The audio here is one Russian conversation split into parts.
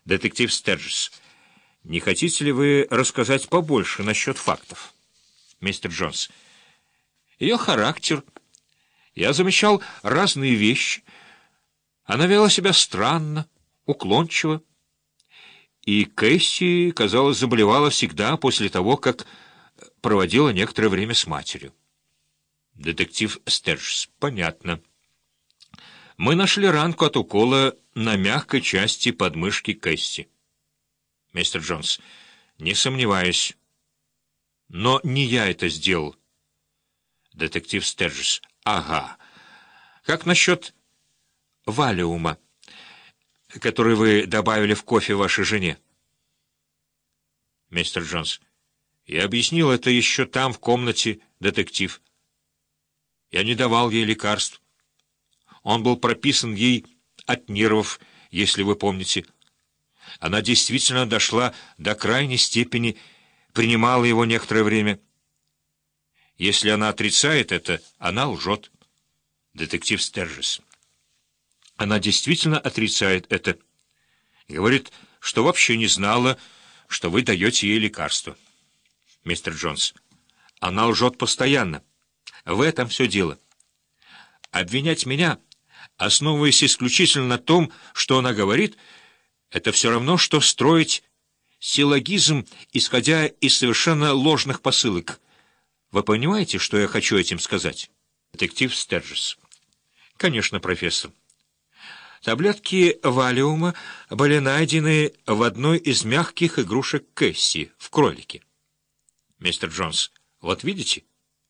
Детектив Стерджес, не хотите ли вы рассказать побольше насчет фактов? Мистер Джонс. Ее характер. Я замечал разные вещи. Она вела себя странно, уклончиво. И Кэсси, казалось, заболевала всегда после того, как проводила некоторое время с матерью. Детектив Стерджес. Понятно. Мы нашли ранку от укола на мягкой части подмышки Кэсси. Мистер Джонс. Не сомневаюсь. Но не я это сделал. Детектив Стерджес. Ага. Как насчет валиума, который вы добавили в кофе вашей жене? Мистер Джонс. Я объяснил это еще там, в комнате, детектив. Я не давал ей лекарств. Он был прописан ей от нервов, если вы помните. Она действительно дошла до крайней степени, принимала его некоторое время. Если она отрицает это, она лжет. Детектив Стерджес. Она действительно отрицает это. Говорит, что вообще не знала, что вы даете ей лекарство. Мистер Джонс. Она лжет постоянно. В этом все дело. Обвинять меня, основываясь исключительно на том, что она говорит, это все равно, что строить силлогизм, исходя из совершенно ложных посылок. Вы понимаете, что я хочу этим сказать? Детектив Стерджес. Конечно, профессор. Таблетки валиума были найдены в одной из мягких игрушек Кэсси, в кролике. Мистер Джонс. Вот видите?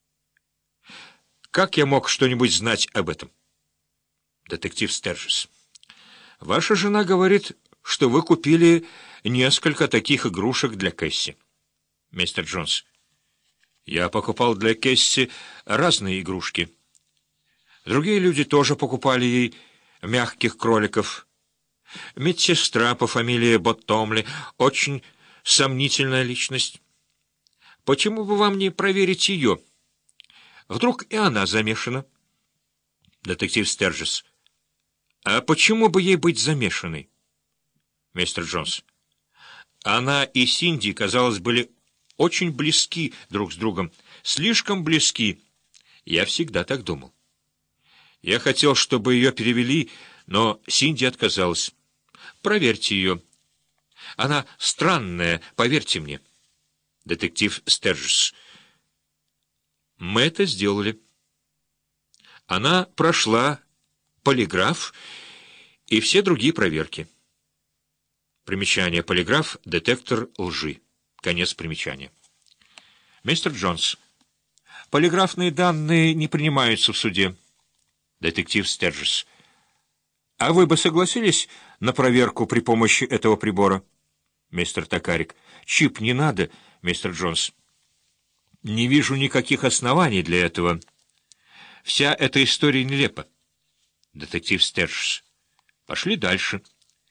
Как я мог что-нибудь знать об этом? Детектив Стерджес. Ваша жена говорит, что вы купили несколько таких игрушек для Кэсси. Мистер Джонс. Я покупал для Кэсси разные игрушки. Другие люди тоже покупали ей мягких кроликов. Медсестра по фамилии Боттомли, очень сомнительная личность. Почему бы вам не проверить ее? Вдруг и она замешана? Детектив Стерджес. А почему бы ей быть замешанной? Мистер Джонс. Она и Синди, казалось, были очень близки друг с другом. Слишком близки. Я всегда так думал. Я хотел, чтобы ее перевели, но Синди отказалась. Проверьте ее. Она странная, поверьте мне. Детектив Стерджес. Мы это сделали. Она прошла полиграф и все другие проверки. Примечание. Полиграф — детектор лжи. Конец примечания. Мистер Джонс. Полиграфные данные не принимаются в суде. Детектив Стерджес. А вы бы согласились на проверку при помощи этого прибора? Мистер Токарик. Чип не надо, мистер Джонс. Не вижу никаких оснований для этого. Вся эта история нелепа. Детектив Стерджес. Пошли дальше.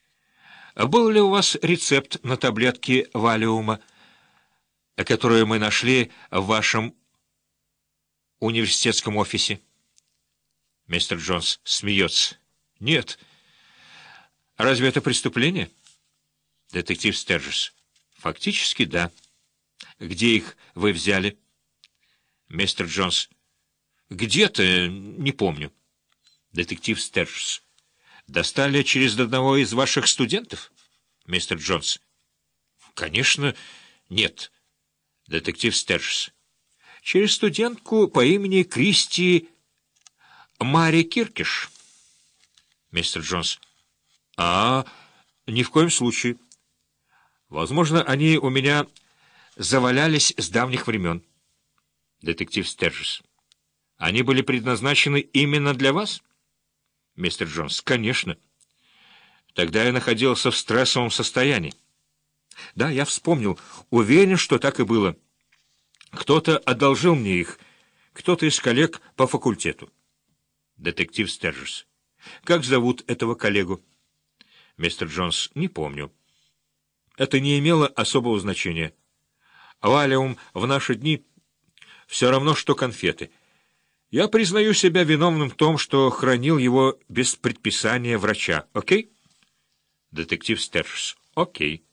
Был ли у вас рецепт на таблетки валиума, которую мы нашли в вашем университетском офисе? Мистер Джонс смеется. Нет. Разве это преступление? Детектив Стерджес. Фактически, да. Где их вы взяли? Мистер Джонс. Где-то, не помню. Детектив Стерджес. Достали через одного из ваших студентов? Мистер Джонс. Конечно, нет. Детектив Стерджес. Через студентку по имени Кристи Мари Киркиш. Мистер Джонс. Ни в коем случае. Возможно, они у меня завалялись с давних времен. Детектив Стерджес. Они были предназначены именно для вас? Мистер Джонс. Конечно. Тогда я находился в стрессовом состоянии. Да, я вспомнил. Уверен, что так и было. Кто-то одолжил мне их. Кто-то из коллег по факультету. Детектив Стерджес. Как зовут этого коллегу? Мистер Джонс. Не помню. Это не имело особого значения. Валиум в наши дни все равно, что конфеты. Я признаю себя виновным в том, что хранил его без предписания врача. Окей? Детектив Стерджес. Окей.